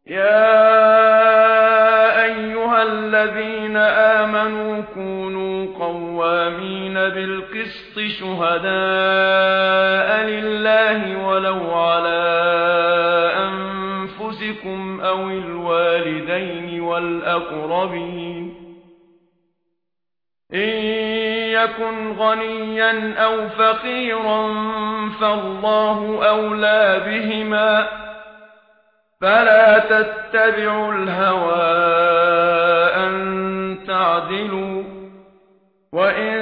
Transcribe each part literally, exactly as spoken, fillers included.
يا أيها الذين آمنوا كونوا قوامين بالقسط شهداء لله ولو على أنفسكم أو الوالدين والأقربين إن يكن غنيا أو فقيرا فالله أولى بهما فلا تتبعوا الهوى أن تعدلوا وإن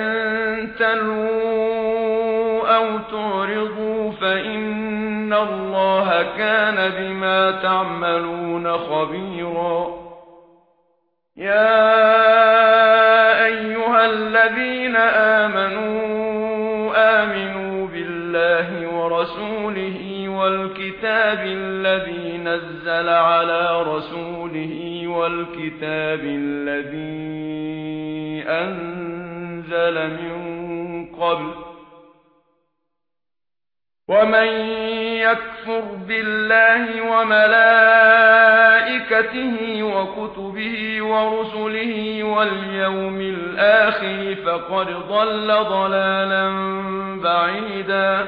تلووا أو تعرضوا فإن الله كان بما تعملون خبيرا يا أيها الذين آمنوا آمنوا بالله ورسوله والكتاب الذي نزل على رسوله والكتاب الذي أنزل من قبل ومن يكفر بالله وملائكته وكتبه ورسله واليوم الآخر فقد ضل ضلالا بعيدا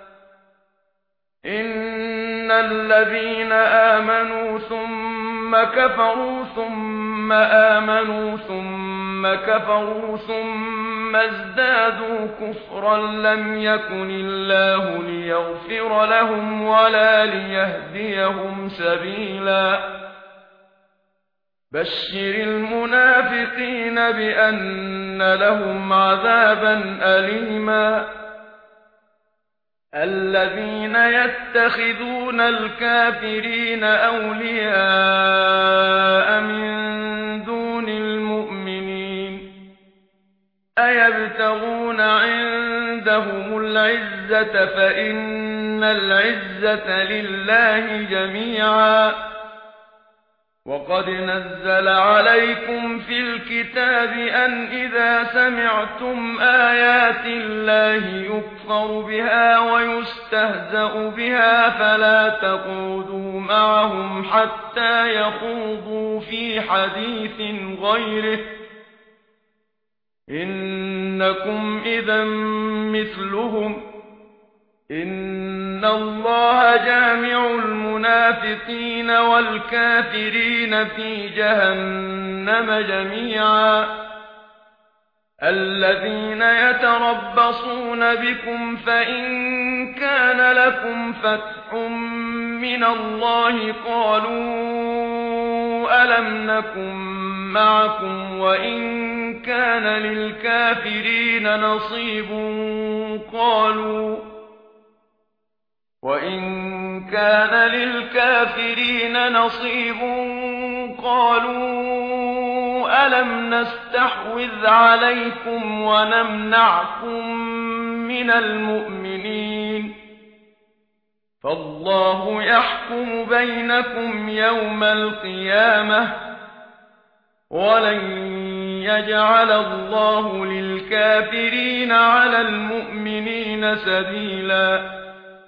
إن الذين آمنوا ثم كفروا ثم آمنوا ثم كفروا ثم ازدادوا كفرا لم يكن الله ليغفر لهم ولا ليهديهم سبيلا بشر المنافقين بأن لهم عذابا أليما الذين يتخذون الكافرين أولياء من دون المؤمنين أيبتغون عندهم العزة فإن العزة لله جميعا وقد نزل عليكم في الكتاب أن إذا سمعتم آيات الله يكفر بها ويستهزأ بها فلا تقعدوا معهم حتى يخوضوا في حديث غيره إنكم إذا مثلهم إن الله جامع المنافقين والكافرين في جهنم جميعا الذين يتربصون بكم فإن كان لكم فتح من الله قالوا ألم نكن معكم وإن كان للكافرين نصيب قالوا وإن كان للكافرين نصيب قالوا ألم نستحوذ عليكم ونمنعكم من المؤمنين فالله يحكم بينكم يوم القيامة ولن يجعل الله للكافرين على المؤمنين سبيلا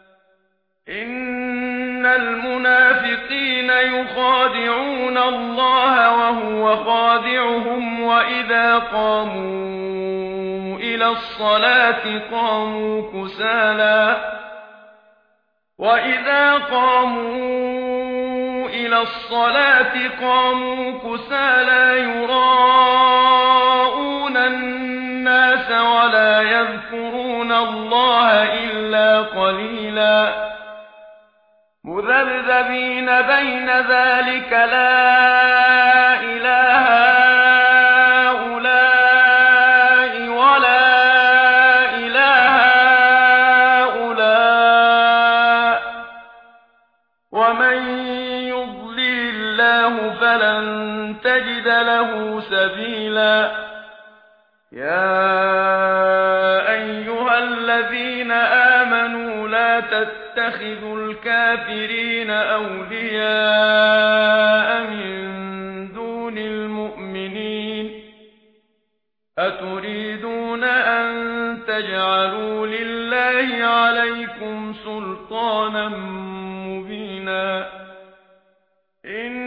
إن المنافقين يخادعون الله وهو خادعهم وإذا قاموا إلى الصلاة قاموا كسالى وإذا قاموا إلى الصلاة قاموا كسالى يراءون الناس ولا يذكرون الله إلا قليلا مذبذبين بين ذلك لا إله هؤلاء ولا إله هؤلاء ومن يضلل الله فلن تجد له سبيلا يا أيها الذين آمنوا لا تتخذوا الكافرين أولياء من دون المؤمنين أتريدون أن تجعلوا لله عليكم سلطانا مبينا إن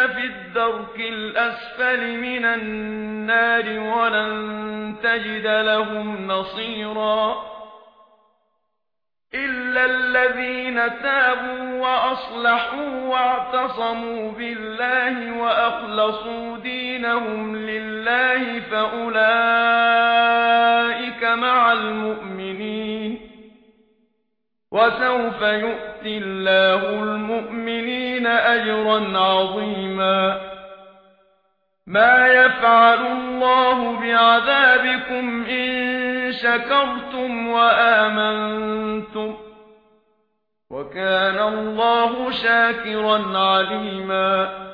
في الدرك الأسفل من النار ولن تجد لهم نصيرا إلا الذين تابوا وأصلحوا واعتصموا بالله وأخلصوا دينهم لله فأولئك مع المؤمنين وسوف يؤتي الله المؤمنين أجرا عظيما ما يفعل الله بعذابكم إن شكرتم وآمنتم وكان الله شاكرا عليما